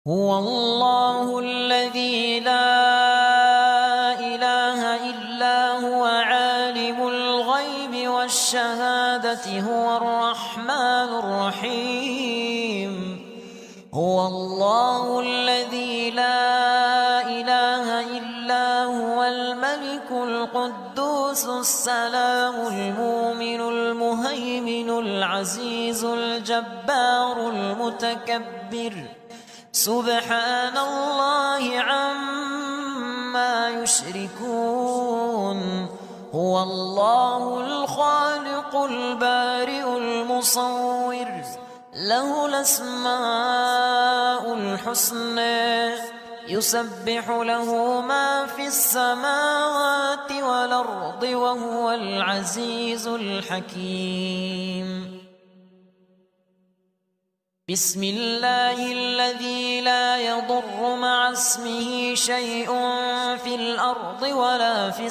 هو الله الذي لا إله إلا هو عالم الغيب والشهادة هو الرحمن الرحيم. هو الله الذي لا إله إلا هو الملك القدوس السلام المؤمن المهيمن العزيز الجبار المتكبر سبحان الله عما يشركون. هو الله الخالق البارئ المصور له الأسماء الحسنى يسبح له ما في السماوات والأرض وهو العزيز الحكيم. بسم الله الذي لا يضر مع اسمه شيء في الأرض ولا في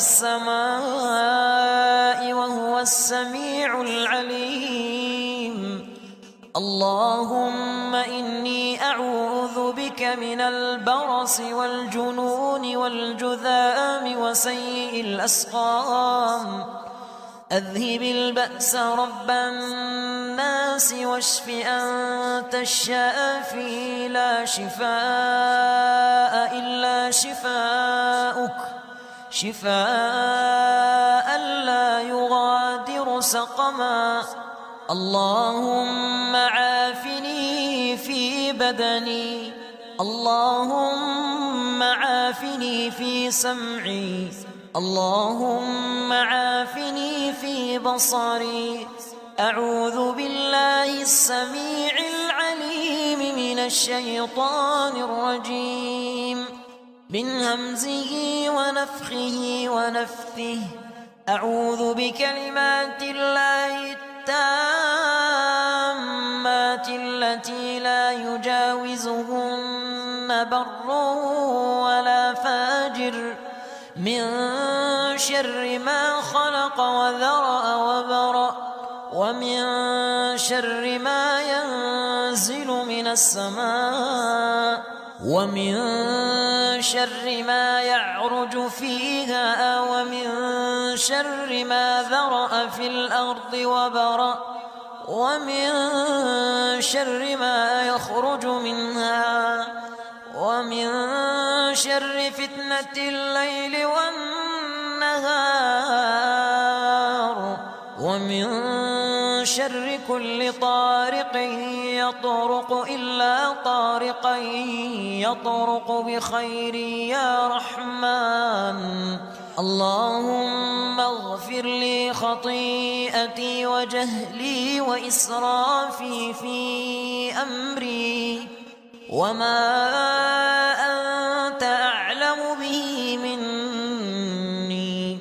السماء وهو السميع العليم. اللهم إني أعوذ بك من البرص والجنون والجذام وسيء الأسقام. أذهب البأس رب الناس واشف أنت الشافي لا شفاء إلا شفاؤك شفاء لا يغادر سقما. اللهم عافني في بدني، اللهم عافني في سمعي، اللهم عافني في بصري. أعوذ بالله السميع العليم من الشيطان الرجيم من همزه ونفخه ونفثه. أعوذ بكلمات الله التامات التي لا يجاوزهن بر ولا فاجر من شر ما خلق وذرأ وبرأ ومن شر ما ينزل من السماء ومن شر ما يعرج فيها ومن شر ما ذرأ في الأرض وبرأ ومن شر ما يخرج منها ومن شر فتنة الليل والنهار ومن شر كل طارق يطرق إلا طارقا يطرق بخير يا رحمن. اللهم اغفر لي خطيئتي وجهلي وإسرافي في أمري وما أنت أعلم به مني.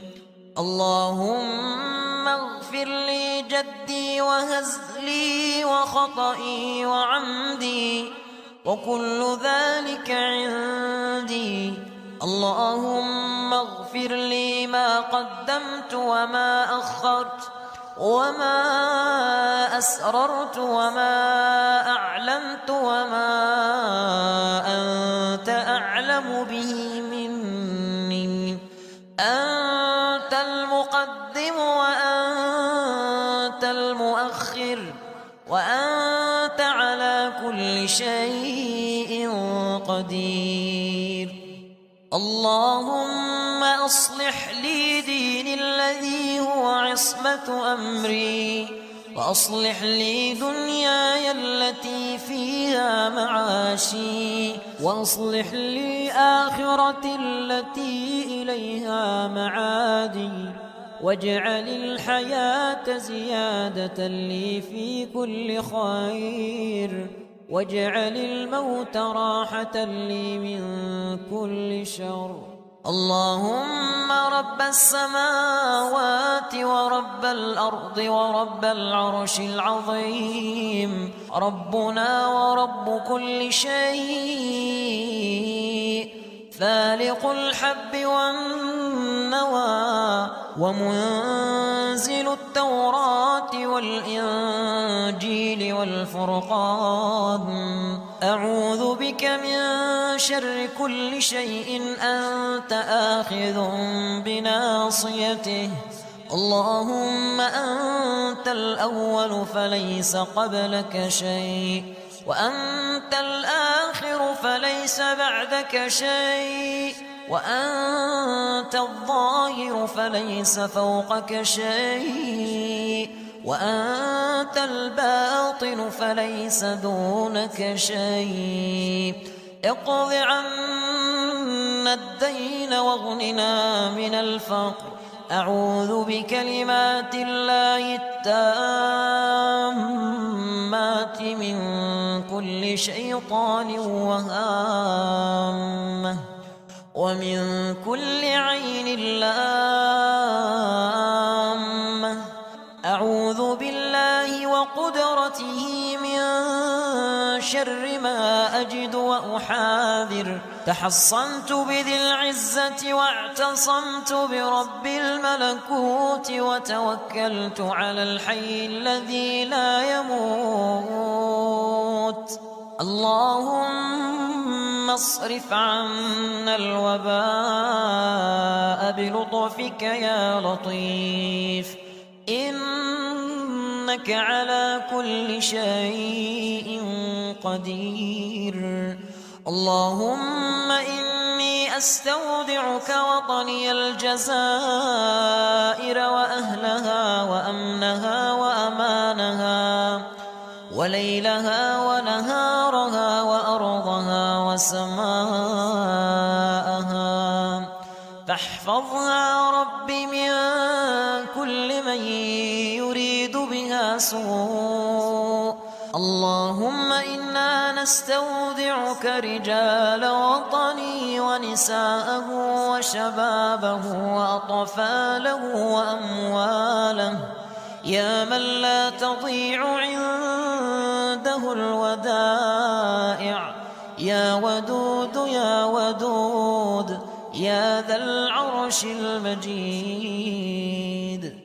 اللهم اغفر لي جدي وهزلي وخطئي وعمدي وكل ذلك عندي. اللهم اغفر لي ما قدمت وما أخرت وما أسررت وما أعلنت وما أنت أعلم به مني. أنت المقدم وأنت المؤخر وأنت على كل شيء قدير. اللهم أصلح لي ديني الذي هو عصمة أمري وأصلح لي دنياي التي فيها معاشي وأصلح لي آخرتي التي إليها معادي واجعل الحياة زيادة لي في كل خير واجعل الموت راحة لي من كل شر. اللهم رب السماوات ورب الأرض ورب العرش العظيم ربنا ورب كل شيء فالق الحب والنوى ومنزل التوراة والإنجيل والفرقان أعوذ بك من شر كل شيء أنت آخذ بناصيته اللهم أنت الأول فليس قبلك شيء وأنت الآخر فليس بعدك شيء وأنت الظاهر فليس فوقك شيء وأنت الباطن فليس دونك شيء اقض عنا الدين واغننا من الفقر أعوذ بكلمات الله التامات من كل شيطان وهامة ومن كل عين لامة أعوذ بالله وقدرته من شر ما أجد وأحاذر تحصنت بذي العزة واعتصمت برب الملكوت وتوكلت على الحي الذي لا يموت اللهم اصرف عنا الوباء بلطفك يا لطيف إنك على كل شيء قدير اللهم إني أستودعك وطني الجزائر وأهلها وأمنها وأمانها وليلها ونهارها وأرضها وسماءها فاحفظها رب من كل من يريد بها سوء اللهم إنا نستودعك رجال وطني ونساءه وشبابه وأطفاله وأمواله يا من لا تضيع عنده الودائع يا ودود يا ودود يا ذا العرش المجيد